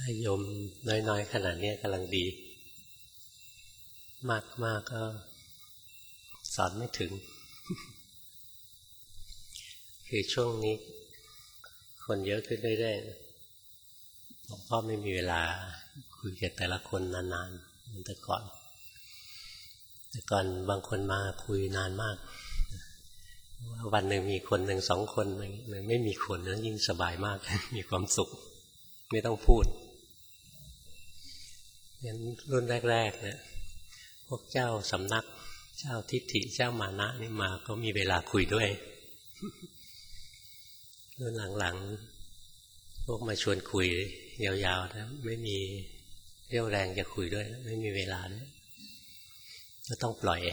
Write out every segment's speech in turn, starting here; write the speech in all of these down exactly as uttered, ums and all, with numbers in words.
โยมน้อยๆขนาดนี้กำลังดีมากๆก็สอนไม่ถึง คือช่วงนี้คนเยอะขึ้นเรื่อยๆหลวงพ่อไม่มีเวลาคุยกับแต่ละคนนานๆเหมือนแต่ก่อนแต่ก่อนบางคนมาคุยนานมากวันหนึ่งมีคนหนึ่งสองคนมันไม่มีคนแล้วยิ่งสบายมาก มีความสุขไม่ต้องพูดงั้นรุ่นแรกๆเนี่ยพวกเจ้าสำนักเจ้าทิฏฐิเจ้ามานะนี่มาก็มีเวลาคุยด้วย รุ่นหลังๆพวกมาชวนคุยยาวๆนะไม่มีเรี่ยวแรงจะคุยด้วยไม่มีเวลาเนี่ยก็ต้องปล่อย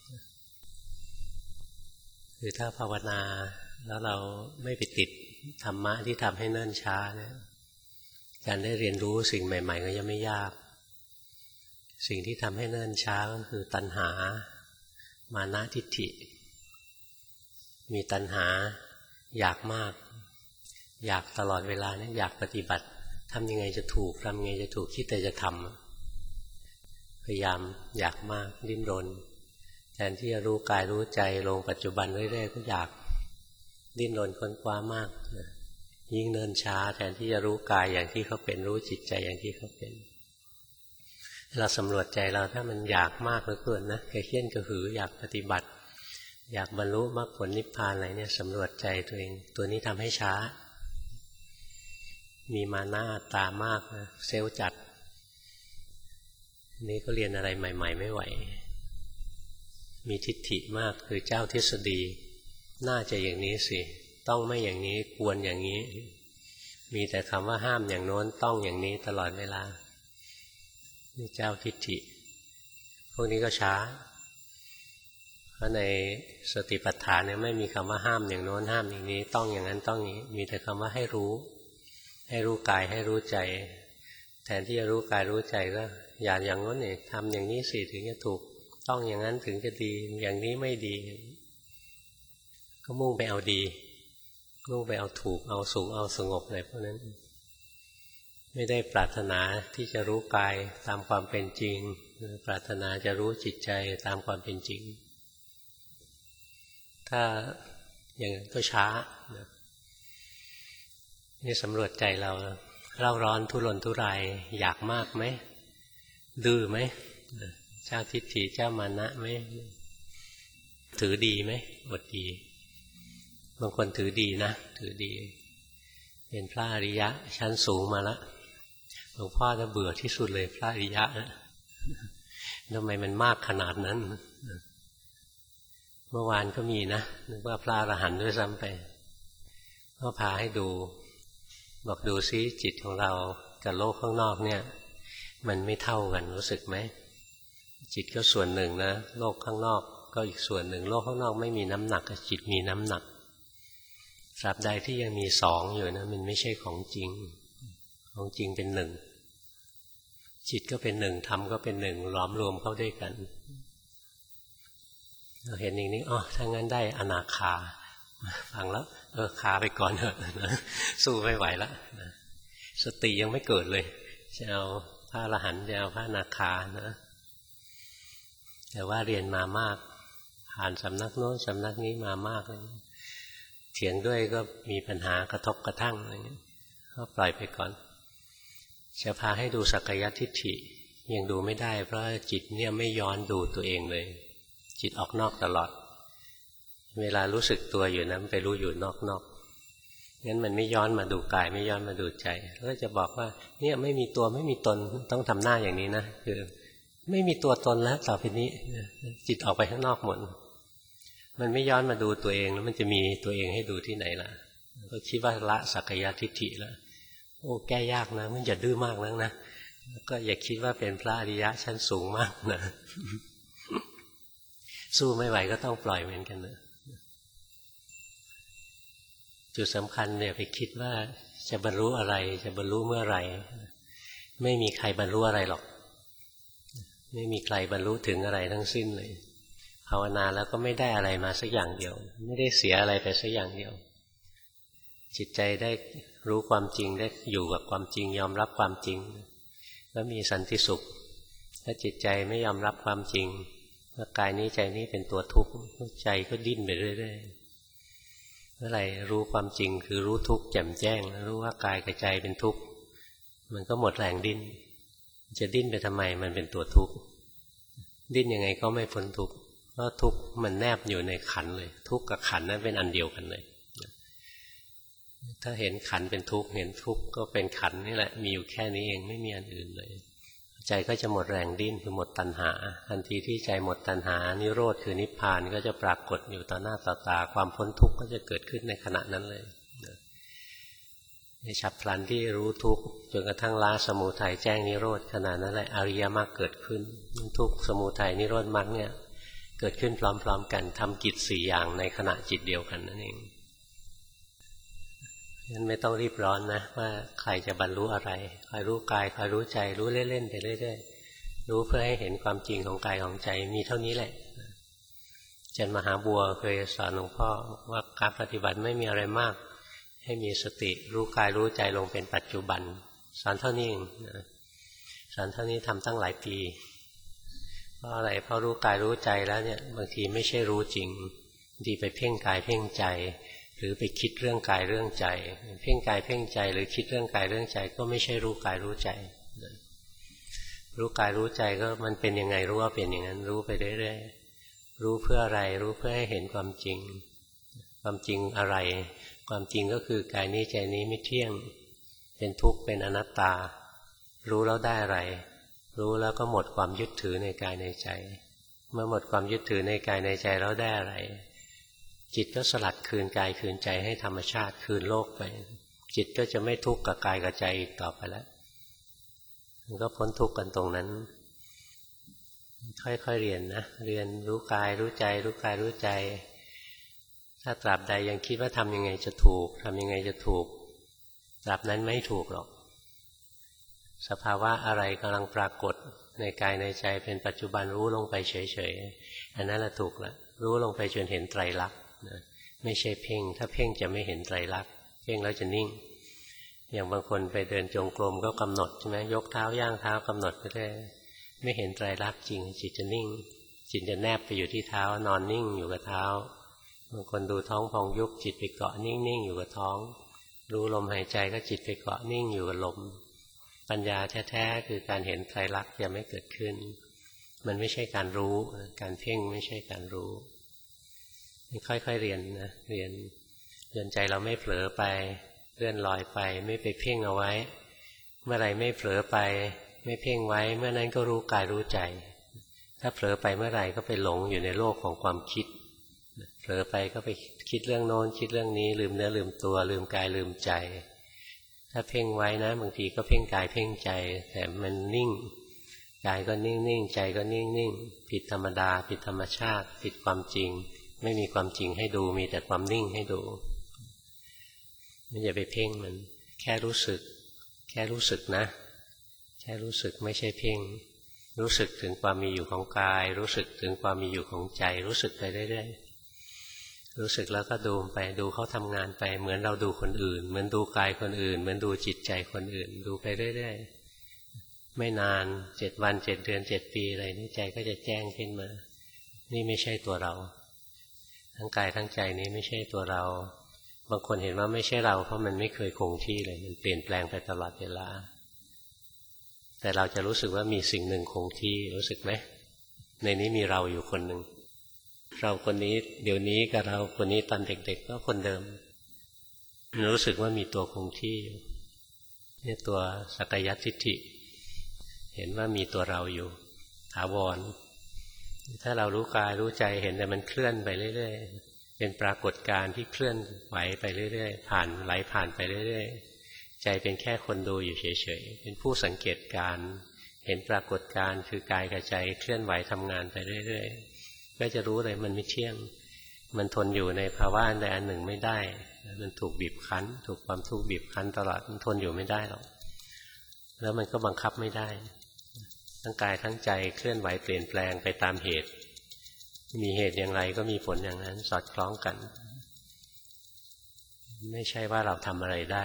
คือถ้าภาวนาแล้วเราไม่ไปติดธรรมะที่ทำให้เนิ่นช้าเนี่ยการได้เรียนรู้สิ่งใหม่ๆก็ยังไม่ยากสิ่งที่ทำให้เนิ่นช้าก็คือตัณหามานะทิฏฐิมีตัณหาอยากมากอยากตลอดเวลาเนี่ยอยากปฏิบัติทำยังไงจะถูกทำยังไงจะถูกคิดแต่จะทำพยายามอยากมากดิ้นรนแทนที่จะรู้กายรู้ใจลงปัจจุบันเรื่อยๆก็อยากดิ้นรนค้นคว้ามากยิ่งเนิ่นช้าแทนที่จะรู้กายอย่างที่เขาเป็นรู้จิตใจอย่างที่เขาเป็นเราสำรวจใจเราถ้ามันอยากมากเหลือเกินนะกระเฮี้ยนกระหืออยากปฏิบัติอยากบรรลุมรรคผลนิพพานอะไรเนี่ยสำรวจใจตัวเองตัวนี้ทำให้ช้ามีมานะอัตตามากนะเซลล์จัดนี่ก็เรียนอะไรใหม่ๆไม่ไหวมีทิฏฐิมากคือเจ้าทฤษฎีน่าจะอย่างนี้สิต้องไม่อย่างนี้ควรอย่างนี้มีแต่คำว่าห้ามอย่างโน้นต้องอย่างนี้ตลอดเวลานี่เจ้าทิฏฐิพวกนี้ก็ช้าเพราะในสติปัฏฐานเนี่ยไม่มีคำว่าห้ามอย่างโน้นห้ามอย่างนี้ต้องอย่างนั้นต้องอย่างนี้มีแต่คำว่าให้รู้ให้รู้กายให้รู้ใจแทนที่จะรู้กายรู้ใจก็อย่าอย่างโน้นเนี่ยทำอย่างนี้สิถึงจะถูกต้องอย่างนั้นถึงจะดีอย่างนี้ไม่ดีก็มุ่งไปเอาดีมุ่งไปเอาถูกเอาสูงเอาสงบอะไรพวกนั้นไม่ได้ปรารถนาที่จะรู้กายตามความเป็นจริงปรารถนาจะรู้จิตใจตามความเป็นจริงถ้าอย่างนั้นก็ช้านี่สำรวจใจเราเร่าร้อนทุรนทุรายอยากมากไหมดื้อไหมเจ้าทิฏฐิเจ้ามานะไหมถือดีไหมอดดีบางคนถือดีนะถือดีเป็นพระอริยะชั้นสูงมาแล้วหลวงพ่อจะเบื่อที่สุดเลยพระอริยะนะทำไมมันมากขนาดนั้นเมื่อวานก็มีนะนึกว่าพระอรหันต์ด้วยซ้ำไปก็พาให้ดูบอกดูซิจิตของเรากับโลกข้างนอกเนี่ยมันไม่เท่ากันรู้สึกไหมจิตก็ส่วนหนึ่งนะโลกข้างนอกก็อีกส่วนหนึ่งโลกข้างนอกไม่มีน้ำหนักจิตมีน้ำหนักตราบใดที่ยังมีสองอยู่นะมันไม่ใช่ของจริงของจริงเป็นหนึ่งจิตก็เป็นหนึ่งธรรมก็เป็นหนึ่งล้อมรวมเข้าด้วยกันเราเห็นอย่างนี้อ๋อถ้างั้นได้อนาคาฟังแล้วเออคาไปก่อนเถอะนะสู้ไม่ไหวแล้วนะสติยังไม่เกิดเลยจะเอาพระอรหันต์จะเอาพระอนาคานะแต่ว่าเรียนมามากผ่านสำนักโน้นสำนักนี้มามากเลยเถียงด้วยก็มีปัญหากระทบกระทั่งอะไรเงี้ยก็ปล่อยไปก่อนจะพาให้ดูสักกายทิฏฐิยังดูไม่ได้เพราะจิตเนี่ยไม่ย้อนดูตัวเองเลยจิตออกนอกตลอดเวลารู้สึกตัวอยู่นะมันไปรู้อยู่นอกๆงั้นมันไม่ย้อนมาดูกายไม่ย้อนมาดูใจก็จะบอกว่าเนี่ยไม่มีตัวไม่มีตนต้องทำหน้าอย่างนี้นะคือไม่มีตัวตนแล้วต่อไปนี้จิตออกไปข้างนอกหมดมันไม่ย้อนมาดูตัวเองแล้วมันจะมีตัวเองให้ดูที่ไหนล่ะก็คิดว่าละสักกายทิฏฐิแล้วโอ้แก้ยากนะมันอย่าดื้อมากนักนะแล้วก็อย่าคิดว่าเป็นพระอริยะชั้นสูงมากนะสู้ไม่ไหวก็ต้องปล่อยเหมือนกันนะจุดสำคัญเนี่ยไปคิดว่าจะบรรลุอะไรจะบรรลุเมื่อไหร่ไม่มีใครบรรลุอะไรหรอกไม่มีใครบรรลุถึงอะไรทั้งสิ้นเลยภาวนาแล้วก็ไม่ได้อะไรมาสักอย่างเดียวไม่ได้เสียอะไรไปสักอย่างเดียวจิตใจได้รู้ความจริงได้อยู่กับความจริงยอมรับความจริงแล้วมีสันติสุขถ้าจิตใจไม่ยอมรับความจริงว่ากายนี้ใจนี้เป็นตัวทุกข์ใจก็ดิ้นไปเรื่อยๆเมื่อไหร่รู้ความจริงคือรู้ทุกข์แจ่มแจ้งรู้ว่ากายกับใจเป็นทุกข์มันก็หมดแรงดิ้นจะดิ้นไปทำไมมันเป็นตัวทุกข์ดิ้นยังไงก็ไม่พ้นทุกข์เพราะทุกข์มันแนบอยู่ในขันเลยทุกข์กับขันนั้นเป็นอันเดียวกันเลยถ้าเห็นขันเป็นทุกข์เห็นทุกข์ก็เป็นขันนี่แหละมีอยู่แค่นี้เองไม่มีอันอื่นเลยใจก็จะหมดแรงดิ้นคือหมดตัณหาทันทีที่ใจหมดตัณหานิโรธคือนิพพานก็จะปรากฏอยู่ต่อหน้าต่อตาความพ้นทุกข์ก็จะเกิดขึ้นในขณะนั้นเลยในฉับพลันที่รู้ทุกข์จนกระทั่งละสมุทัยแจ้งนิโรธขณะนั้นแหละอริยมรรคเกิดขึ้นทุกข์สมุทัยนิโรธมรรคเนี่ยเกิดขึ้นพร้อมๆกันทำกิจสี่อย่างในขณะจิตเดียวกันนั่นเองงั้นไม่ต้องรีบร้อนนะว่าใครจะบรรลุอะไรคอยรู้กายคอยรู้ใจรู้เล่นๆไปเรื่อยๆรู้เพื่อให้เห็นความจริงของกายของใจมีเท่านี้แหละอาจารย์มหาบัวเคยสอนหลวงพ่อว่าการปฏิบัติไม่มีอะไรมากให้มีสติรู้กายรู้ใจลงเป็นปัจจุบันสอนเท่านี้เองสอนเท่านี้ทำตั้งหลายปีเพราะอะไรเพราะรู้กายรู้ใจแล้วเนี่ยบางทีไม่ใช่รู้จริงดีไปเพ่งกายเพ่งใจหรือไปคิดเรื่องกายเรื่องใจเพ่งกายเพ่งใจหรือคิดเรื่องกายเรื่องใจก็ไม่ใช่รู้กายรู้ใจรู้กายรู้ใจก็มันเป็นยังไงรู้ว่าเป็นอย่างนั้นรู้ไปเรื่อยๆรู้เพื่ออะไรรู้เพื่อให้เห็นความจริงความจริงอะไรความจริงก็คือกายนี้ใจนี้ไม่เที่ยงเป็นทุกข์เป็นอนัตตารู้แล้วได้อะไรรู้แล้วก็หมดความยึดถือในกายในใจเมื่อหมดความยึดถือในกายในใจแล้วได้อะไรจิตก็สลัดคืนกายคืนใจให้ธรรมชาติคืนโลกไปจิตก็จะไม่ทุกข์กับกายกับใจอีกต่อไปแล้วมันก็พ้นทุกข์กันตรงนั้นค่อยๆเรียนนะเรียนรู้กายรู้ใจรู้กายรู้ใจถ้าตราบใดยังคิดว่าทำยังไงจะถูกทำยังไงจะถูกตราบนั้นไม่ถูกหรอกสภาวะอะไรกำลังปรากฏในกายในใจเป็นปัจจุบันรู้ลงไปเฉยๆอันนั้นแหละถูกละรู้ลงไปจนเห็นไตรลักษณ์นะไม่ใช่เพ่งถ้าเพ่งจะไม่เห็นไตรลักษณ์เพ่งแล้วจะนิ่งอย่างบางคนไปเดินจงกรมก็กำหนดใช่ไหมยกเท้าย่างเท้ากำหนดไปได้ไม่เห็นไตรลักษณ์จริงจิตจะนิ่งจิตจะแนบไปอยู่ที่เท้านอนนิ่งอยู่กับเท้าบางคนดูท้องพองยุบจิตไปเกาะนิ่งๆอยู่กับท้องรู้ลมหายใจก็จิตไปเกาะนิ่งอยู่กับลมปัญญาแท้ๆคือการเห็นไตรลักษณ์จะไม่เกิดขึ้นมันไม่ใช่การรู้การเพ่งไม่ใช่การรู้ค่อยๆเรียนนะเรียนเรียนใจเราไม่เผลอไปเลื่อนลอยไปไม่ไปเพ่งเอาไว้เมื่อไรไม่เผลอไปไม่เพ่งไว้เมื่อนั้นก็รู้กายรู้ใจถ้าเผลอไปเมื่อไหร่ก็ไปหลงอยู่ในโลกของความคิดเผลอไปก็ไปคิดเรื่องโน้นคิดเรื่องนี้ลืมเนื้อลืมตัวลืมกายลืมใจถ้าเพ่งไว้นะบางทีก็เพ่งกายเพ่งใจแต่มันนิ่งกายก็นิ่งๆใจก็นิ่งๆผิดธรรมดาผิดธรรมชาติผิดความจริงไม่มีความจริงให้ดูมีแต่ความนิ่งให้ดูไม่อย่าไปเพ่งมันแค่รู้สึกแค่รู้สึกนะแค่รู้สึกไม่ใช่เพ่งรู้สึกถึงความมีอยู่ของกายรู้สึกถึงความมีอยู่ของใจรู้สึกไปเรื่อยๆรู้สึกแล้วก็ดูไปดูเขาทำงานไปเหมือนเราดูคนอื่นเหมือนดูกายคนอื่นเหมือนดูจิตใจคนอื่นดูไปเรื่อยๆไม่นานเจ็ดวันเจ็ดเดือนเจ็ดปีอะไรนี่ใจก็จะแจ้งขึ้นมานี่ไม่ใช่ตัวเราทั้งกายทั้งใจนี้ไม่ใช่ตัวเราบางคนเห็นว่าไม่ใช่เราเพราะมันไม่เคยคงที่เลยมันเปลี่ยนแปลงไปตลอดเวลาแต่เราจะรู้สึกว่ามีสิ่งหนึ่งคงที่รู้สึกไหมในนี้มีเราอยู่คนหนึ่งเราคนนี้เดี๋ยวนี้กับเราคนนี้ตอนเด็กๆก็คนเดิมรู้สึกว่ามีตัวคงที่นี่ตัวสักกายทิฏฐิเห็นว่ามีตัวเราอยู่ถาวรถ้าเรารู้กายรู้ใจเห็นแต่มันเคลื่อนไปเรื่อยๆเป็นปรากฏการณ์ที่เคลื่อนไหวไปเรื่อยๆผ่านไหลผ่านไปเรื่อยๆใจเป็นแค่คนดูอยู่เฉยๆเป็นผู้สังเกตการณ์เห็นปรากฏการณ์คือกายกับใจเคลื่อนไหวทำงานไปเรื่อยๆก็จะรู้เลยมันไม่เที่ยงมันทนอยู่ในภาวะอันใดอันหนึ่งไม่ได้มันถูกบีบคั้นถูกความทุกข์บีบคั้นตลอดมันทนอยู่ไม่ได้หรอกแล้วมันก็บังคับไม่ได้ทั้งกายทั้งใจเคลื่อนไหวเปลี่ยนแปลงไปตามเหตุมีเหตุอย่างไรก็มีผลอย่างนั้นสอดคล้องกันไม่ใช่ว่าเราทำอะไรได้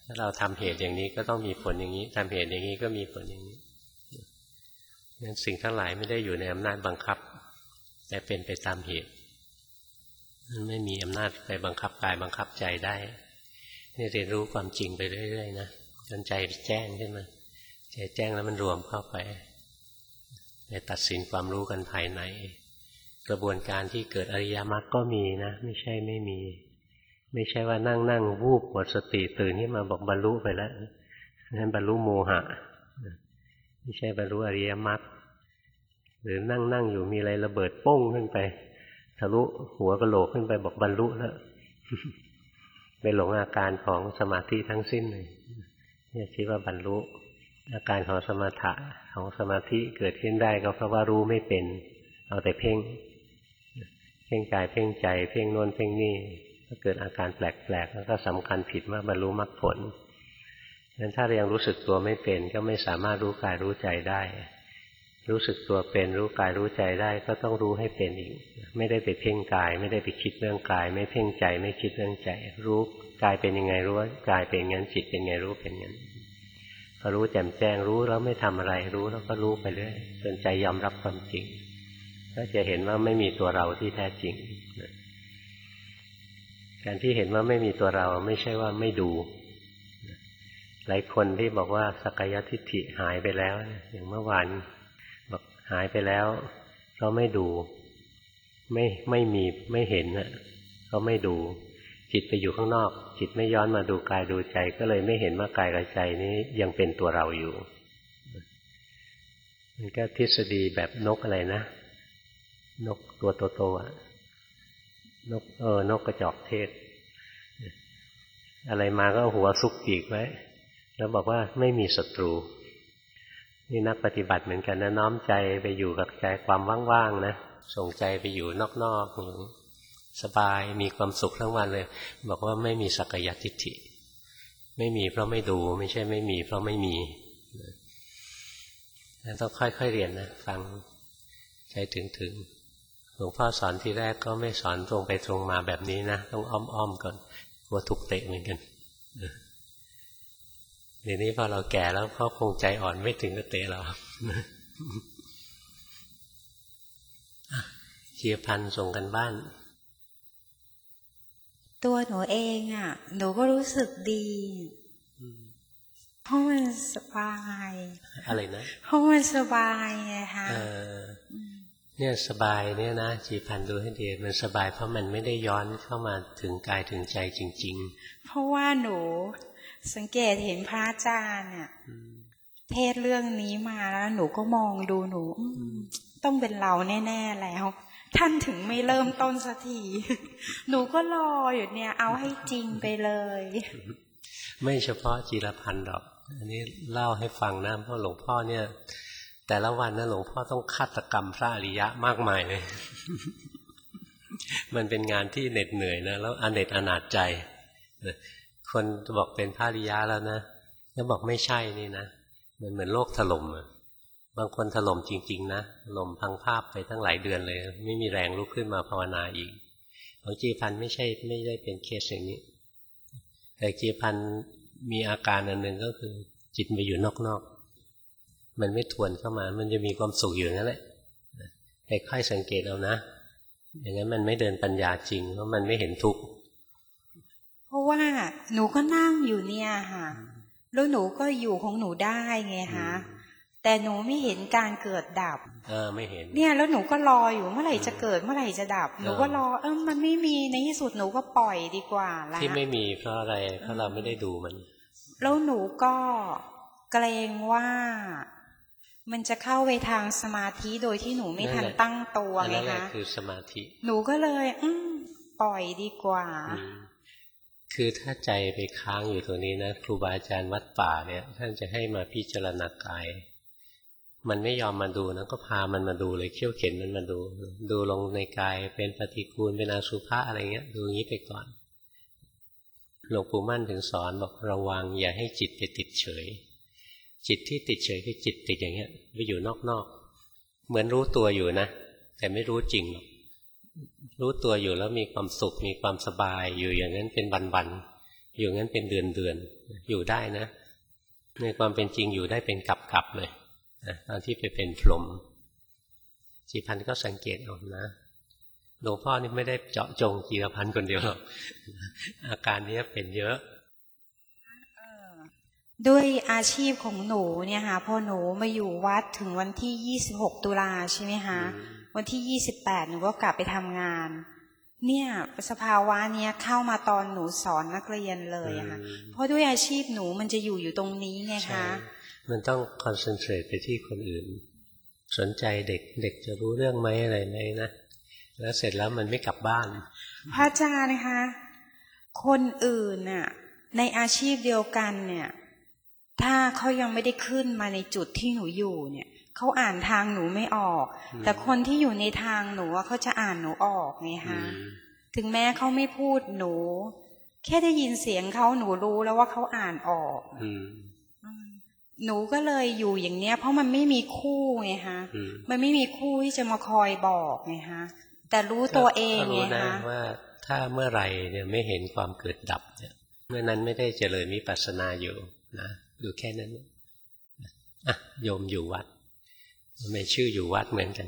ถ้าเราทำเหตุอย่างนี้ก็ต้องมีผลอย่างนี้ทำเหตุอย่างนี้ก็มีผลอย่างนี้งั้นสิ่งทั้งหลายไม่ได้อยู่ในอำนาจบังคับแต่เป็นไปตามเหตุมันไม่มีอำนาจไปบังคับกายบังคับใจได้นี่เรียนรู้ความจริงไปเรื่อยๆนะจนใจแจ้งขึ้นมาใจแจ้งแล้วมันรวมเข้าไปในตัดสินความรู้กันภายในกระบวนการที่เกิดอริยมรรคก็มีนะไม่ใช่ไม่มีไม่ใช่ว่านั่งนั่งวูบหมดสติตื่นขึ้นมาบอกบรรลุไปแล้วนั่นบรรลุโมหะไม่ใช่บรรลุอริยมรรคหรือนั่งนั่งอยู่มีอะไรระเบิดโป้งขึ้นไปทะลุหัวกะโหลกขึ้นไปบอกบรรลุแล้วไปหลงอาการของสมาธิทั้งสิ้นเลยเนี่ยคิดว่าบรรลุอาการของสมถะของสมาธิเกิดขึ้นได้ก็เพราะว่ารู้ไม่เป็นเอาแต่เพ่งเพ่งกายเพ่งใจเพ่งโน้นเพ่งนี่ก็เกิดอาการแปลกๆแล้วก็สำคัญผิดว่าบรรลุมรรคผลงั้นถ้ายังรู้สึกตัวไม่เป็นก็ไม่สามารถรู้กายรู้ใจได้รู้สึกตัวเป็นรู้กายรู้ใจได้ก็ต้องรู้ให้เป็นอีกไม่ได้ไปเพ่งกายไม่ได้ไปคิดเรื่องกายไม่เพ่งใจไม่คิดเรื่องใจรู้กายเป็นยังไงรู้ว่ากายเป็นงั้นจิตเป็นไงรู้เป็นงั้นพอรู้แจ่มแจ้งรู้แล้วไม่ทำอะไรรู้แล้วก็รู้ไปเรื่อยจนใจยอมรับความจริงก็จะเห็นว่าไม่มีตัวเราที่แท้จริงการที่เห็นว่าไม่มีตัวเราไม่ใช่ว่าไม่ดูหลายคนที่บอกว่าสักกายทิฏฐิหายไปแล้วอย่างเมื่อวานบอกหายไปแล้วเพราะไม่ดูไม่ไม่มีไม่เห็นน่ะก็ไม่ดูจิตไปอยู่ข้างนอกจิตไม่ย้อนมาดูกายดูใจก็เลยไม่เห็นว่ากายกับใจนี้ยังเป็นตัวเราอยู่มันก็ทฤษฎีแบบนกอะไรนะนกตัวโตๆอ่ะนกเออนกกระจอกเทศอะไรมาก็หัวซุกปีกไว้แล้วบอกว่าไม่มีศัตรูนี่นักปฏิบัติเหมือนกันนะน้อมใจไปอยู่กับใจความว่างๆนะส่งใจไปอยู่นอกๆสบายมีความสุขทั้งวันเลยบอกว่าไม่มีสักกายทิฏฐิไม่มีเพราะไม่ดูไม่ใช่ไม่มีเพราะไม่มีต้องค่อยๆเรียนนะฟังใจถึงๆหลวงพ่อสอนทีแรกก็ไม่สอนตรงไปตรงมาแบบนี้นะต้องอ้อมๆก่อนกลัวถูกเตะเหมือนกันเดี๋ยวนี้พอเราแก่แล้วพ่อคงใจอ่อนไม่ถึงกับเตะเราเชียร์พันส่งกันบ้านตัวหนูเองอ่ะหนูก็รู้สึกดีเพราะมันสบายอะไรนะเพราะมันสบายไงคะเนี่ยสบายเนี่ยนะจีพันดูให้ดีมันสบายเพราะมันไม่ได้ย้อนเข้ามาถึงกายถึงใจจริงๆเพราะว่าหนูสังเกตเห็นพระอาจารย์เนี่ยเทศเรื่องนี้มาแล้วหนูก็มองดูหนูต้องเป็นเราแน่ๆแล้วท่านถึงไม่เริ่มต้นสักทีหนูก็รออยู่เนี่ยเอาให้จริงไปเลยไม่เฉพาะจีรพันธ์หรอกอันนี้เล่าให้ฟังนะเพราะหลวงพ่อเนี่ยแต่ละวันนะหลวงพ่อต้องฆาตกรรมพระอริยะมากมายเลยมันเป็นงานที่เหน็ดเหนื่อยนะแล้วอเนกอนาถใจคนบอกเป็นพระอริยะแล้วนะแล้วบอกไม่ใช่นี่นะมันเหมือนโลกถล่มอ่ะบางคนถล่มจริงๆนะถล่มพังภาพไปทั้งหลายเดือนเลยไม่มีแรงลุกขึ้นมาภาวนาอีกของจีพันไม่ใช่ไม่ได้เป็นเคสอย่างนี้แต่จีพันมีอาการอันหนึ่งก็คือจิตไปอยู่นอกๆมันไม่ทวนเข้ามามันจะมีความสุขอยู่นั่นแหละแต่ค่อยสังเกตเอานะอย่างนั้นมันไม่เดินปัญญาจริงเพราะมันไม่เห็นทุกข์เพราะว่าหนูก็นั่งอยู่เนี่ยค่ะแล้วหนูก็อยู่ของหนูได้ไงคะแต่หนูไม่เห็นการเกิดดับเออไม่เห็นเนี่ยแล้วหนูก็รออยู่เมื่อไหร่จะเกิดเมื่อไหร่จะดับหนูก็รอเออมันไม่มีในที่สุดหนูก็ปล่อยดีกว่าละที่ไม่มีเพราะอะไรเพราะเราไม่ได้ดูมันแล้วหนูก็เกรงว่ามันจะเข้าไปทางสมาธิโดยที่หนูไม่ทันตั้งตัวไงคะนั่นแหละคือสมาธิหนูก็เลยอืมปล่อยดีกว่าคือถ้าใจไปค้างอยู่ตรงนี้นะครูบาอาจารย์วัดป่าเนี่ยท่านจะให้มาพิจารณากายมันไม่ยอมมาดูนะก็พามันมาดูเลยเขี่ยวเข็นมันมาดูดูลงในกายเป็นปฏิกูลเป็นอสุภะอะไรเงี้ยดูอย่างนี้ไปก่อนหลวงปู่มั่นถึงสอนบอกระวังอย่าให้จิตไปติดเฉยจิตที่ติดเฉยคือจิตติดอย่างเงี้ยไปอยู่นอกๆเหมือนรู้ตัวอยู่นะแต่ไม่รู้จริงหรอกรู้ตัวอยู่แล้วมีความสุขมีความสบายอยู่อย่างนั้นเป็นวันอยู่งั้นเป็นเดือนเดือนอยู่ได้นะในความเป็นจริงอยู่ได้เป็นกับๆเลยนะตอนที่ไปเป็นพรหมจีพันก็สังเกตเอานะหลวงพ่อนี่ไม่ได้เจาะจงจีรพันธ์คนเดียวหรอกอาการนี้เป็นเยอะด้วยอาชีพของหนูเนี่ยค่ะพอหนูมาอยู่วัดถึงวันที่ยี่สิบหกตุลาใช่ไหมคะวันที่ยี่สิบแปดหนูก็กลับไปทำงานเนี่ยสภาวะเนี้ยเข้ามาตอนหนูสอนนักเรียนเลยค่ะเพราะด้วยอาชีพหนูมันจะอยู่อยู่ตรงนี้ไงคะมันต้องคอนเซนเทรตไปที่คนอื่นสนใจเด็กเด็กจะรู้เรื่องไหมอะไรไหมนะแล้วเสร็จแล้วมันไม่กลับบ้านพระอาจารย์นะคะคนอื่นน่ะในอาชีพเดียวกันเนี่ยถ้าเขายังไม่ได้ขึ้นมาในจุดที่หนูอยู่เนี่ยเขาอ่านทางหนูไม่ออกแต่คนที่อยู่ในทางหนูเขาจะอ่านหนูออกไงคะถึงแม้เขาไม่พูดหนูแค่ได้ยินเสียงเขาหนูรู้แล้วว่าเขาอ่านออกหนูก็เลยอยู่อย่างเนี้ยเพราะมันไม่มีคู่ไงคะมันไม่มีคู่ที่จะมาคอยบอกไงคะแต่รู้ตัวเองไงคะว่าถ้าเมื่อไหร่เนี่ยไม่เห็นความเกิดดับเนี่ยเมื่อนั้นไม่ได้เจริญวิปัสสนาอยู่นะดูแค่นั้นอ่ะโยมอยู่วัดไม่ชื่ออยู่วัดเหมือนกัน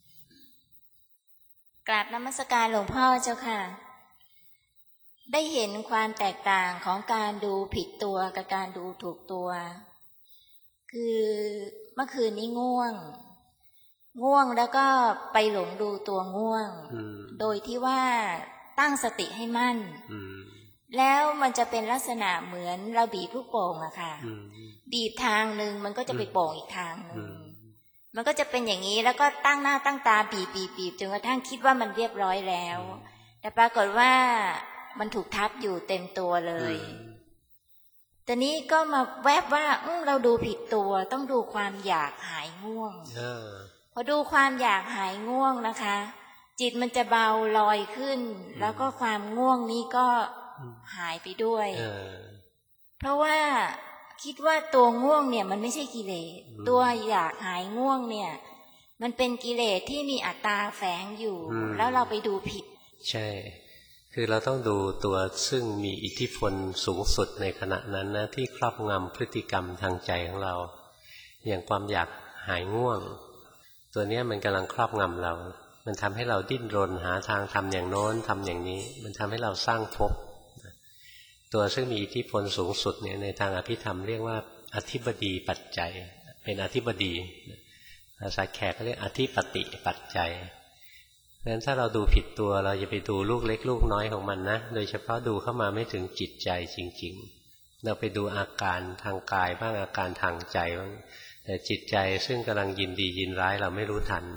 กราบนมัสการหลวงพ่อเจ้าค่ะได้เห็นความแตกต่างของการดูผิดตัวกับการดูถูกตัวคือเมื่อคืนนี้ง่วงง่วงแล้วก็ไปหลงดูตัวง่วงโดยที่ว่าตั้งสติให้มั่นแล้วมันจะเป็นลักษณะเหมือนเราบีบลูกโป่งอะค่ะบีบทางหนึ่งมันก็จะไปโป่งอีกทางหนึ่งมันก็จะเป็นอย่างนี้แล้วก็ตั้งหน้าตั้งตาบีบบีบบีบจนกระทั่งคิดว่ามันเรียบร้อยแล้วแต่ปรากฏว่ามันถูกทับอยู่เต็มตัวเลยตอนนี้ก็มาแวบว่าเราดูผิดตัวต้องดูความอยากหายง่วงพอดูความอยากหายง่วงนะคะจิตมันจะเบาลอยขึ้นแล้วก็ความง่วงนี้ก็หายไปด้วยเพราะว่าคิดว่าตัวง่วงเนี่ยมันไม่ใช่กิเลสตัวอยากหายง่วงเนี่ยมันเป็นกิเลสที่มีอัตตาแฝงอยู่แล้วเราไปดูผิดใช่คือเราต้องดูตัวซึ่งมีอิทธิพลสูงสุดในขณะนั้นนะที่ครอบงำพฤติกรรมทางใจของเราอย่างความอยากหายง่วงตัวนี้มันกำลังครอบงำเรามันทำให้เราดิ้นรนหาทางทำอย่างโน้นทำอย่างนี้มันทำให้เราสร้างภพตัวซึ่งมีอิทธิพลสูงสุดเนี่ยในทางอภิธรรมเรียกว่าอธิบดีปัจจัยเป็นอธิบดีภาษาแขกเขาเรียกอธิปติปัจจัยเพราะฉะนั้นถ้าเราดูผิดตัวเราจะไปดูลูกเล็กลูกน้อยของมันนะโดยเฉพาะดูเข้ามาไม่ถึงจิตใจจริงๆเราไปดูอาการทางกายบ้างอาการทางใจบ้างแต่จิตใจซึ่งกำลังยินดียินร้ายเราไม่รู้ทัน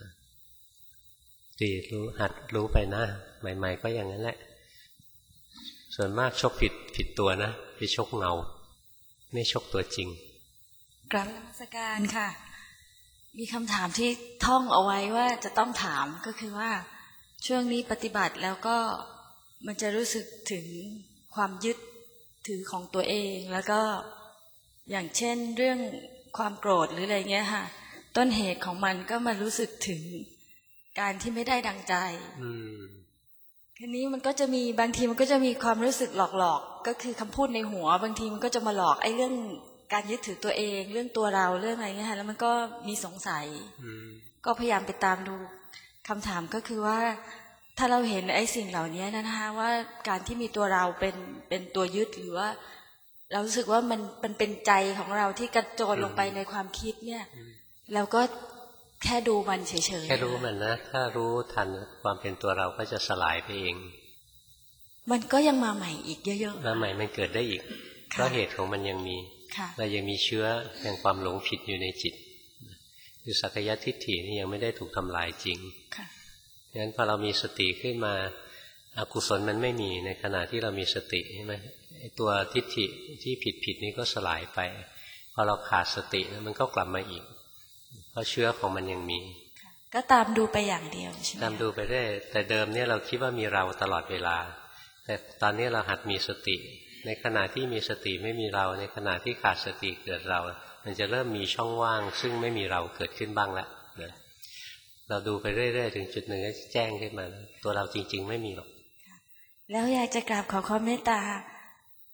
ดีรู้หัดรู้ไปนะใหม่ๆก็อย่างนั้นแหละส่วนมากชกผิดผิดตัวนะไปชกเงาไม่ชกตัวจริงกราบนมัสการค่ะมีคำถามที่ท่องเอาไว้ว่าจะต้องถามก็คือว่าช่วงนี้ปฏิบัติแล้วก็มันจะรู้สึกถึงความยึดถือของตัวเองแล้วก็อย่างเช่นเรื่องความโกรธหรืออะไรเงี้ยค่ะต้นเหตุของมันก็มารู้สึกถึงการที่ไม่ได้ดังใจทีนี้มันก็จะมีบางทีมันก็จะมีความรู้สึกหลอกๆก็คือคำพูดในหัวบางทีมันก็จะมาหลอกไอ้เรื่องการยึดถือตัวเองเรื่องตัวเราเรื่องอะไรเงี้ยค่ะแล้วมันก็มีสงสัยก็พยายามไปตามดูคำถามก็คือว่าถ้าเราเห็นไอ้สิ่งเหล่านี้นะคะว่าการที่มีตัวเราเป็นเป็นตัวยึดหรือว่าเรารู้สึกว่ามันมันเป็นใจของเราที่กระโจนลงไปในความคิดเนี่ยเราก็แค่ดูมันเฉยๆแค่รู้มันนะถ้ารู้ทันความเป็นตัวเราก็จะสลายไปเองมันก็ยังมาใหม่อีกเยอะๆมาใหม่มันเกิดได้อีกเพราะเหตุของมันยังมีเรายังมีเชื้อแห่งความหลงผิดอยู่ในจิตคือสักยทิฏฐินี่ยังไม่ได้ถูกทำลายจริงงั้นพอเรามีสติขึ้นมาอกุศลมันไม่มีในขณะที่เรามีสติใช่ไหมตัวทิฏฐิที่ผิดผิดนี้ก็สลายไปพอเราขาดสติมันก็กลับมาอีกเพราะเชื้อของมันยังมีก็ตามดูไปอย่างเดียวใช่ไหมตามดูไปได้แต่เดิมเนี่ยเราคิดว่ามีเราตลอดเวลาแต่ตอนนี้เราหัดมีสติในขณะที่มีสติไม่มีเราในขณะที่ขาดสติเกิดเรามันจะเริ่มมีช่องว่างซึ่งไม่มีเราเกิดขึ้นบ้างแล้วนะเราดูไปเรื่อยๆถึงจุดหนึ่งก็แจ้งขึ้นมาตัวเราจริงๆไม่มีหรอกแล้วอยากจะกราบขอความเมตตา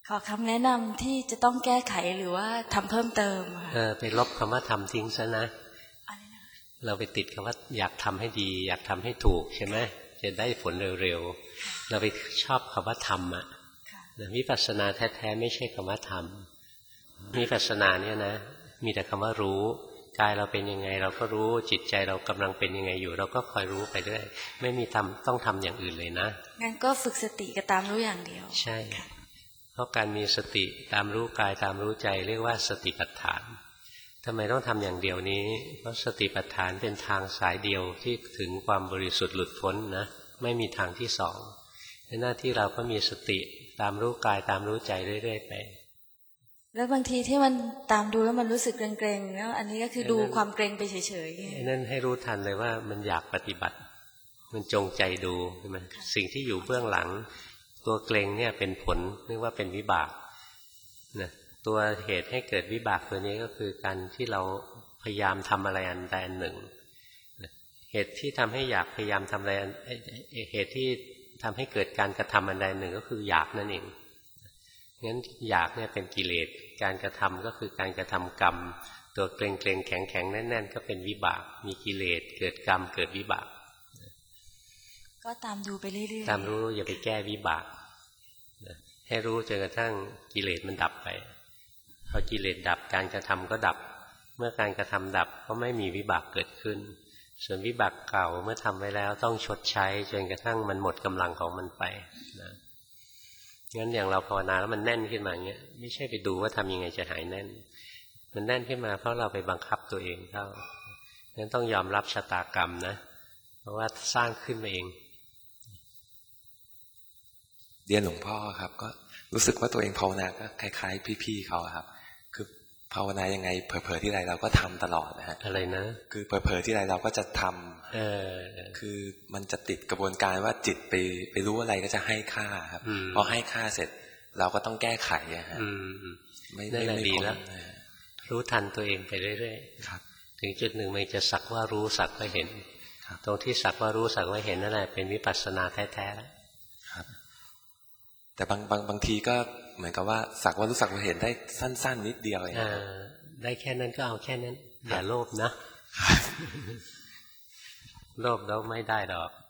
ขอคำแนะนำที่จะต้องแก้ไขหรือว่าทำเพิ่มเติมค่ะเออไปลบคำว่าทำทิ้งซะนะเราไปติดคำว่าอยากทำให้ดีอยากทำให้ถูกใช่ไหมจะได้ผลเร็วๆเราไปชอบคำว่าทำอ่ะวิปัสสนาแท้ๆไม่ใช่คำว่าทำวิปัสสนาเนี่ยนะมีแต่คำว่ารู้กายเราเป็นยังไงเราก็รู้จิตใจเรากำลังเป็นยังไงอยู่เราก็คอยรู้ไปเรื่อยไม่มีทำต้องทำอย่างอื่นเลยนะงั้นก็ฝึกสติกับตามรู้อย่างเดียวใช่เพราะการมีสติตามรู้กายตามรู้ใจเรียกว่าสติปัฏฐานทำไมต้องทำอย่างเดียวนี้เพราะสติปัฏฐานเป็นทางสายเดียวที่ถึงความบริสุทธิ์หลุดพ้นนะไม่มีทางที่สองในหน้าที่เราก็มีสติตามรู้กายตามรู้ใจเรื่อยๆไปแล้วบางทีที่มันตามดูแล้วมันรู้สึกเกรงๆแล้วอันนี้ก็คือดูความเกรงไปเฉยๆนั่นให้รู้ทันเลยว่ามันอยากปฏิบัติมันจงใจดูใช่ไหมสิ่งที่อยู่เบื้องหลังตัวเกรงเนี่ยเป็นผลเรียกว่าเป็นวิบากนะตัวเหตุให้เกิดวิบากตัวนี้ก็คือการที่เราพยายามทำอะไรอันใดอันหนึ่งเหตุที่ทำให้อยากพยายามทำอะไรเหตุที่ทำให้เกิดการกระทำอันใดหนึ่งก็คืออยากนั่นเองงั้นอยากเนี่ยเป็นกิเลสการกระทำก็คือการกระทำกรรมตัวเกรงเกรงแข็งแข็งแน่นแน่นก็เป็นวิบากมีกิเลสเกิดกรรมเกิดวิบากก็ตามดูไปเรื่อยๆตามรู้อย่าไปแก้วิบากให้รู้จนกระทั่งกิเลสมันดับไปพอกิเลสดับการกระทำก็ดับเมื่อการกระทำดับก็ไม่มีวิบากเกิดขึ้นส่วนวิบากเก่าเมื่อทำไว้แล้วต้องชดใช้จนกระทั่งมันหมดกำลังของมันไปนะงั้นอย่างเราภาวนาแล้วมันแน่นขึ้นมาอย่างเงี้ยไม่ใช่ไปดูว่าทำยังไงจะหายแน่นมันแน่นขึ้นมาเพราะเราไปบังคับตัวเองเข้างั้นต้องยอมรับชะตากรรมนะเพราะว่าสร้างขึ้นมาเองเรียนหลวงพ่อครับก็รู้สึกว่าตัวเองภาวนาก็คล้ายๆพี่ๆเขาครับคือภาวนายังไงเผลอๆที่ไรเราก็ทำตลอดนะฮะอะไรนะคือเผลอๆที่ไรเราก็จะทำเออคือมันจะติดกระบวนการว่าจิตไปไปรู้อะไรก็จะให้ค่าครับพอให้ค่าเสร็จเราก็ต้องแก้ไขอะฮะไม่ได้ดีแล้วรู้ทันตัวเองไปเรื่อยๆครับถึงจุดหนึ่งมันจะสักว่ารู้สักว่าเห็นตรงที่สักว่ารู้สักว่าเห็นนั่นแหละเป็นวิปัสสนาแท้ๆแล้วครับแต่บางบางบางทีก็เหมือนกับว่าสักว่ารู้สักว่าเห็นได้สั้นๆนิดเดียวเองได้แค่นั้นก็เอาแค่นั้นอย่าโลภนะโลภแล้วไม่ได้ดอก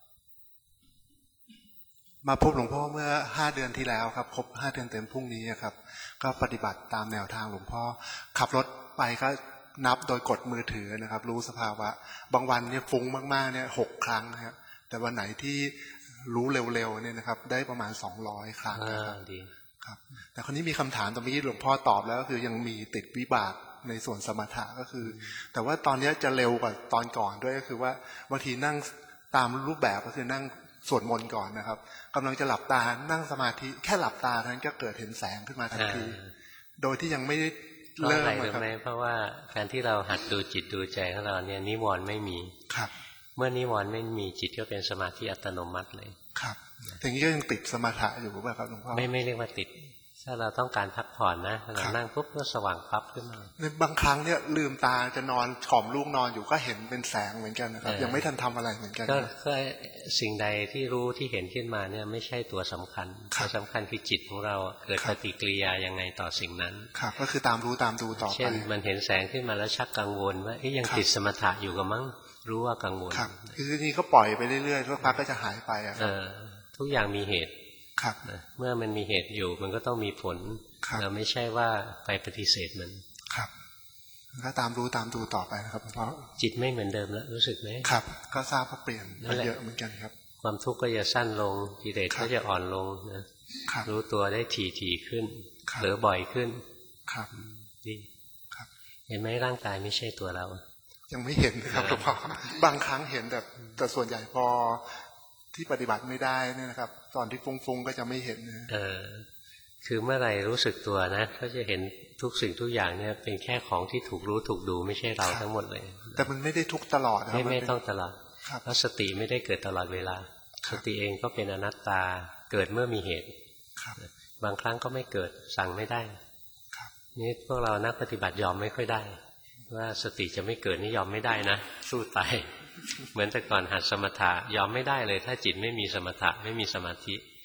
มาพบหลวงพ่อเมื่อห้าเดือนที่แล้วครับครบห้าเดือนเต็มพรุ่งนี้ครับก็ปฏิบัติตามแนวทางหลวงพ่อขับรถไปก็นับโดยกดมือถือนะครับรู้สภาวะบางวันเนี่ยฟุ้งมากๆเนี่ยหกครั้งนะครับแต่วันไหนที่รู้เร็วๆเนี่ยนะครับได้ประมาณสองร้อยครั้งนะครับครับแต่คนนี้มีคำถามตรงนี้หลวงพ่อตอบแล้วก็คือยังมีติดวิบากในส่วนสมถะก็คือแต่ว่าตอนนี้จะเร็วกว่าตอนก่อนด้วยก็คือว่าบางทีนั่งตามรูปแบบก็คือนั่งสวดมนต์ก่อนนะครับกำลังจะหลับตานั่งสมาธิแค่หลับตาท่านก็เกิดเห็นแสงขึ้นมาทันทีโดยที่ยังไม่ได้เริ่มนะครับเพราะว่าการที่เราหัดดูจิตดูใจของเราเนี่ยนิวรณ์ไม่มีครับเมื่อนิวรณ์ไม่มีจิตก็เป็นสมาธิอัตโนมัติเลยครับอย่างนี้ก็ยังติดสมถะอยู่ป่ะครับหลวงพ่อไม่ไม่เรียกว่าติดถ้าเราต้องการพักผ่อนนะเรานั่งปุ๊บก็สว่างปั๊บขึ้นมาบางครั้งเนี่ยลืมตาจะนอนฉ่อมลูกนอนอยู่ก็เห็นเป็นแสงเหมือนกันนะครับยังไม่ทันทำอะไรเหมือนกันก็สิ่งใดที่รู้ที่เห็นขึ้นมาเนี่ยไม่ใช่ตัวสำคัญตัวสำคัญคือจิตของเราเกิดปฏิกิริยายังไงต่อสิ่งนั้นครับก็คือตามรู้ตามดูต่อไปเช่นมันเห็นแสงขึ้นมาแล้วชักกังวลว่ายังติดสมถะอยู่กับมั้งรู้ว่ากังวลคือทีนี้ก็ปล่อยไปเรื่อยๆสักพักก็จะหายไปอ่ะทุกอย่างมีเหตุครับเมื่อมันมีเหตุอยู่มันก็ต้องมีผลเราไม่ใช่ว่าไปปฏิเสธมันครับก็ตามรู้ตามดูต่อไปนะครับเพราะจิตไม่เหมือนเดิมแล้วรู้สึกไหมครับก็ทราบว่าเปลี่ยนเยอะเหมือนกันครับความทุกข์ก็จะสั้นลงกิเลสก็จะอ่อนลงนะรู้ตัวได้ถี่ถี่ขึ้นหรือบ่อยขึ้นครับดีเห็นไหมร่างกายไม่ใช่ตัวเรายังไม่เห็นครับหลวงพ่อบางครั้งเห็นแต่แต่ส่วนใหญ่พอที่ปฏิบัติไม่ได้เนี่ยนะครับตอนที่ฟุ้งๆก็จะไม่เห็นเออคือเมื่อไหร่รู้สึกตัวนะก็จะเห็นทุกสิ่งทุกอย่างเนี่ยเป็นแค่ของที่ถูกรู้ถูกดูไม่ใช่เราทั้งหมดเลยแต่มันไม่ได้ทุกตลอดไม่ไม่ต้องตลอดเพราะสติไม่ได้เกิดตลอดเวลาสติเองก็เป็นอนัตตาเกิดเมื่อมีเหตุบางครั้งก็ไม่เกิดสั่งไม่ได้นี่พวกเรานักปฏิบัติยอมไม่ค่อยได้ว่าสติจะไม่เกิดนี่ยอมไม่ได้นะสู้ตายเหมือนแต่ก่อนหัดสมถะยอมไม่ได้เลยถ้าจิตไม่มีสมถะไม่มีสมาธิ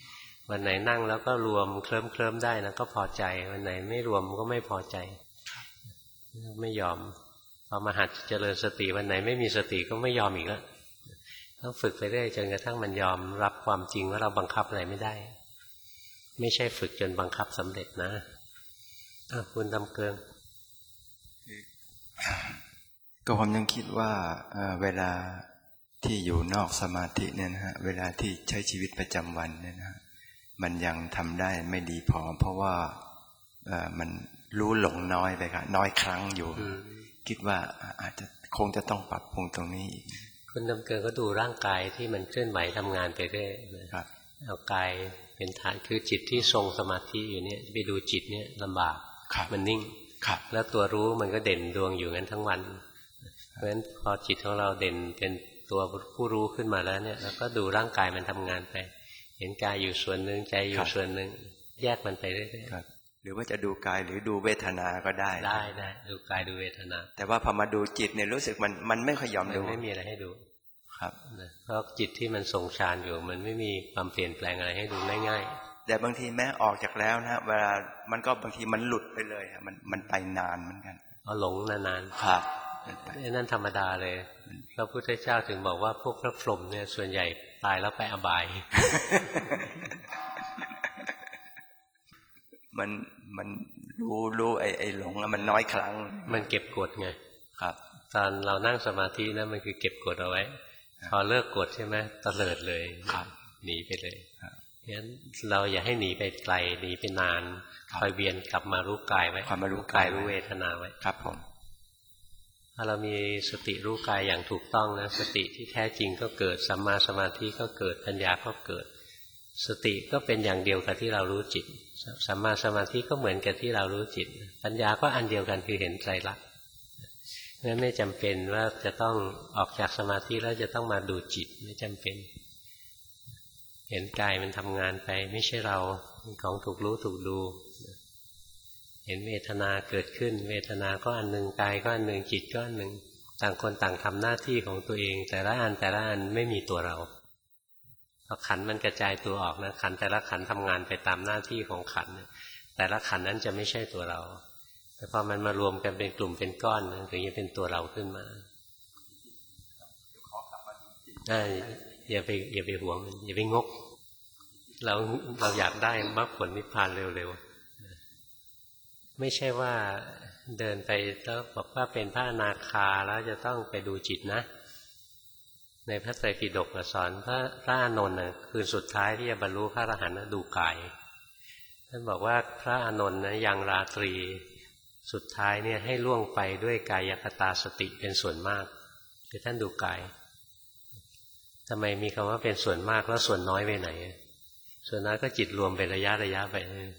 วันไหนนั่งแล้วก็รวมเคลิ้มเคลิ้มได้นะก็พอใจวันไหนไม่รวมก็ไม่พอใจไม่ยอมพอมาหัดเจริญสติวันไหนไม่มีสติก็ไม่ยอมอีกแล้วต้องฝึกไปเรื่อยจนกระทั่งมันยอมรับความจริงว่าเราบังคับอะไรไม่ได้ไม่ใช่ฝึกจนบังคับสำเร็จนะคุณดำเกิงก็ผมยังคิดว่าเวลาที่อยู่นอกสมาธิเนี่ยนะฮะเวลาที่ใช้ชีวิตประจำวันเนี่ยนะมันยังทำได้ไม่ดีพอเพราะว่ามันรู้หลงน้อยไปครับน้อยครั้งอยู่คิดว่าอาจจะคงจะต้องปรับปรุงตรงนี้อีกคุณดำเกินก็ดูร่างกายที่มันเคลื่อนไหวทำงานไปเรื่อยนะครับเอากายเป็นฐานคือจิตที่ทรงสมาธิอยู่เนี่ยไปดูจิตเนี่ยลำบากมันนิ่งแล้วตัวรู้มันก็เด่นดวงอยู่งั้นทั้งวันเพราะฉะนั้นพอจิตของเราเด่นเป็นตัวผู้รู้ขึ้นมาแล้วเนี่ยเราก็ดูร่างกายมันทำงานไปเห็นกายอยู่ส่วนหนึ่งใจอยู่ส่วนหนึ่งแยกมันไปเรื่อยๆหรือว่าจะดูกายหรือดูเวทนาก็ได้ได้ได้ดูกายดูเวทนาแต่ว่าพอมาดูจิตเนี่ยรู้สึกมันมันไม่ค่อยยอมดูไม่มีอะไรให้ดูครับเพราะจิตที่มันทรงฌานอยู่มันไม่มีความเปลี่ยนแปลงอะไรให้ดูง่ายๆแต่บางทีแม้ออกจากแล้วนะเวลามันก็บางทีมันหลุดไปเลยมันมันไปนานเหมือนกันเอาหลงนานๆครับนั่นธรรมดาเลยพระพุทธเจ้าถึงบอกว่าพวกพระพรหมเนี่ยส่วนใหญ่ตายแล้วไปอบายมันมันรู้รู้ไอ้ไอ้หลงมันน้อยครั้งมันเก็บกดไงครับตอนเรานั่งสมาธินะมันคือเก็บกดเอาไว้พอเลิกกดใช่ไหมตะเลิดเลยหนีไปเลยงั้นเราอย่าให้หนีไปไกลหนีไปนานคอยเวียนกลับมารู้กายไว้คอยมารู้กายรู้เวทนาไว้ครับผมถ้าเรามีสติรู้กายอย่างถูกต้องนะสติที่แท้จริงก็เกิดสัมมาสมาธิก็เกิดปัญญาก็เกิดสติก็เป็นอย่างเดียวกับที่เรารู้จิตสัมมาสมาธิก็เหมือนกับที่เรารู้จิตปัญญาก็อันเดียวกันคือเห็นไตรลักษณ์งั้นไม่จำเป็นว่าจะต้องออกจากสมาธิแล้วจะต้องมาดูจิตไม่จำเป็นเห็นกายมันทำงานไปไม่ใช่เราของถูกรู้ถูกดูเห็นเวทนาเกิดขึ้นเวทนาก็อันหนึ่งกายก็อันหนึ่งจิตก็อันหนึ่งต่างคนต่างทำหน้าที่ของตัวเองแต่ละอันแต่ละอันไม่มีตัวเราพอขันมันกระจายตัวออกนะขันแต่ละขันทำงานไปตามหน้าที่ของขันแต่ละขันนั้นจะไม่ใช่ตัวเราแต่พอมันมารวมกันเป็นกลุ่มเป็นก้อนถึงจะเป็นตัวเราขึ้นมาอย่าไปอย่าไปหวงอย่าไปงกเราเราอยากได้มรรคผลนิพพานเร็วๆไม่ใช่ว่าเดินไปแล้วบอกว่าเป็นพระอนาคาแล้วจะต้องไปดูจิตนะในพระไตรปิฎกสอนพระพระอานนท์คืนสุดท้ายที่จะบรรลุพระอรหันต์ดูกายท่านบอกว่าพระอานนท์นะยังราตรีสุดท้ายเนี่ยให้ล่วงไปด้วยกายคตาสติเป็นส่วนมากคือท่านดูกายทำไมมีคำว่าเป็นส่วนมากแล้วส่วนน้อยไปไหนส่วนน้อยก็จิตรวมเป็นระยะระยะไป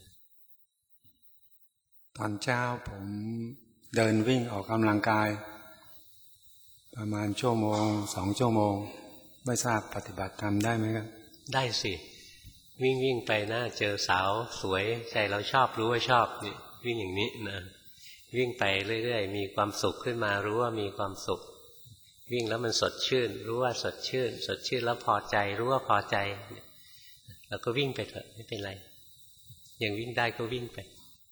ตอนเช้าผมเดินวิ่งออกกำลังกายประมาณชั่วโมงสองชั่วโมงไม่ทราบปฏิบัติทำได้ไหมครับได้สิวิ่งวิ่งไปนะเจอสาวสวยใจเราชอบรู้ว่าชอบนี่วิ่งอย่างนี้นะวิ่งไปเรื่อยๆมีความสุขขึ้นมารู้ว่ามีความสุขวิ่งแล้วมันสดชื่นรู้ว่าสดชื่นสดชื่นแล้วพอใจรู้ว่าพอใจเราก็วิ่งไปเถอะไม่เป็นไรยังวิ่งได้ก็วิ่งไป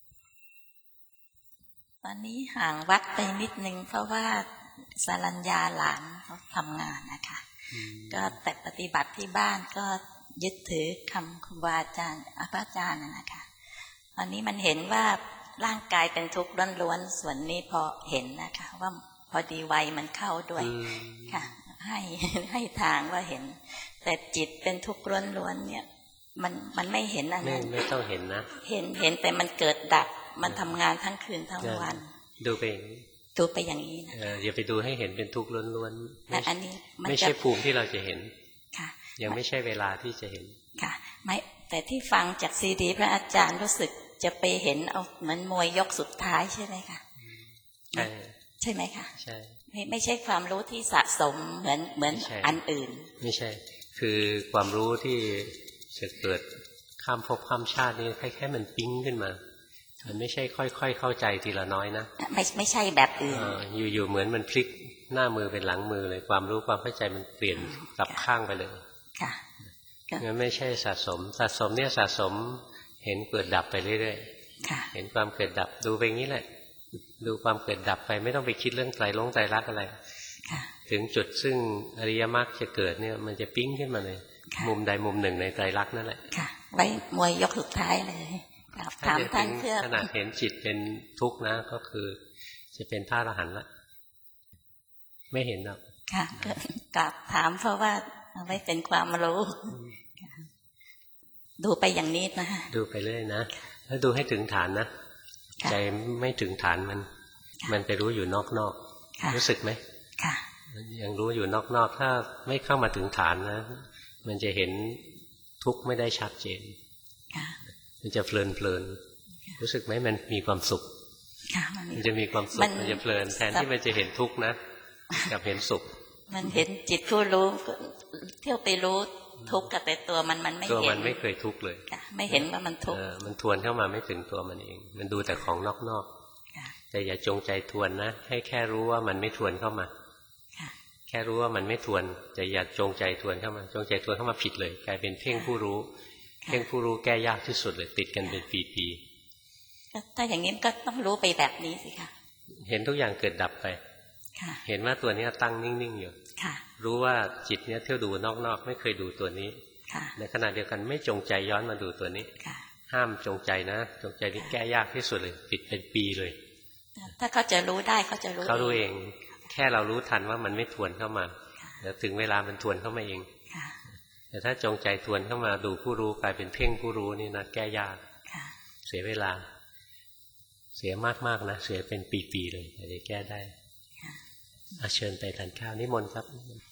ตอนนี้ห่างวัดไปนิดนึงเพราะว่าสรัญญาหลานเขาทำงานนะคะก็แต่ปฏิบัติที่บ้านก็ยึดถือคำครูบาอาจารย์พระอาจารย์นะคะตอนนี้มันเห็นว่าร่างกายเป็นทุกข์ล้วนๆส่วนนี้พอเห็นนะคะว่าพอดีวัยมันเข้าด้วยค่ะให้ให้ทางว่าเห็นแต่จิตเป็นทุกข์ล้วนๆเนี่ยมันมันไม่เห็นอันนั้นไม่ต้องเห็นนะเห็นเห็นแต่มันเกิดดับมันทำงานทั้งคืนทั้งวันดูไปอย่างนี้ดูไปอย่างนี้นะอย่าไปดูให้เห็นเป็นทุกข์ล้วนๆแต่อันนี้ไม่ใช่ภูมิที่เราจะเห็นค่ะยังไม่ใช่เวลาที่จะเห็นค่ะไม่แต่ที่ฟังจากซีดีพระอาจารย์รู้สึกจะไปเห็นเอาเหมือนมวยยกสุดท้ายใช่ไหมคะใช่ใช่ไหมคะใช่ไม่ไม่ใช่ความรู้ที่สะสมเหมือนเหมือนอันอื่นไม่ใช่คือความรู้ที่จะเกิดข้ามภพข้ามชาตินี่แค่แค่มันปิ๊งขึ้นมามันไม่ใช่ค่อยๆเข้าใจทีละน้อยนะไม่ไม่ใช่แบบอื่นอยู่ๆเหมือนมันพลิกหน้ามือเป็นหลังมือเลยความรู้ความเข้าใจมันเปลี่ยนกลับข้างไปเลยค่ะงั้นไม่ใช่สะสมสะสมเนี่ยสะสมเห็นเกิดดับไปเรื่อยๆเห็นความเกิดดับดูไปงี้แหละดูความเกิดดับไปไม่ต้องไปคิดเรื่องไตรลงไตรลักษณ์อะไรถึงจุดซึ่งอริยมรรคจะเกิดเนี่ยมันจะปิ๊งขึ้นมาเลยมุมใดมุมหนึ่งในไตรลักษณ์นั่นแหละค่ะไว้มวยยกสุดท้ายเลยถามท่านเพื่อขนาดเห็นจิตเป็นทุกข์นะก็คือจะเป็นพระอรหันต์ละไม่เห็นหรอกค่ะกลับถามเพราะว่าเอาไว้เป็นความรู้ดูไปอย่างนี้นะดูไปเรื่อยนะแล้วดูให้ถึงฐานนะใจไม่ถึงฐานมันมันไปรู้อยู่นอกๆรู้สึกไหมค่ะยังรู้อยู่นอกๆถ้าไม่เข้ามาถึงฐานนะมันจะเห็นทุกข์ไม่ได้ชัดเจนมันจะเพลินเพลินรู้สึกไหมมันมีความสุขมันจะมีความสุขมันจะเพลินแทนที่มันจะเห็นทุกข์นะกับเห็นสุขมันเห็นจิตผู้รู้เที่ยวไปรู้ทุกข์กับแต่ตัวมันมันไม่เห็นตัวมันไม่เคยทุกข์เลยไม่เห็นว่ามันทุกข์มันทวนเข้ามาไม่ถึงตัวมันเองมันดูแต่ของนอกๆแต่อย่าจงใจทวนนะให้แค่รู้ว่ามันไม่ทวนเข้ามาแค่รู้ว่ามันไม่ทวนแต่อย่าจงใจทวนเข้ามาจงใจทวนเข้ามาผิดเลยกลายเป็นเพ่งผู้รู้เพ่งผู้รู้แก้ยากที่สุดเลยติดกันเป็นปีๆถ้าอย่างนี้ก็ต้องรู้ไปแบบนี้สิคะเห็นทุกอย่างเกิดดับไปเห็นว่าตัวนี้ตั้งนิ่งๆอยู่รู้ว่าจิตเนี้ยเที่ยวดูนอกๆไม่เคยดูตัวนี้ในขณะเดียวกันไม่จงใจย้อนมาดูตัวนี้ห้ามจงใจนะจงใจนี่แก้ยากที่สุดเลยติดเป็นปีเลยถ้าเขาจะรู้ได้เขาจะรู้เขารู้เองแค่เรารู้ทันว่ามันไม่ทวนเข้ามาเดี๋ยวถึงเวลามันทวนเข้ามาเองแต่ถ้าจงใจทวนเข้ามาดูผู้รู้กลายเป็นเพ่งผู้รู้นี่นะแก้ยากเสียเวลาเสียมากๆนะเสียเป็นปีๆเลยจะแก้ได้เชิญไปทานข้าวนิมนต์ครับ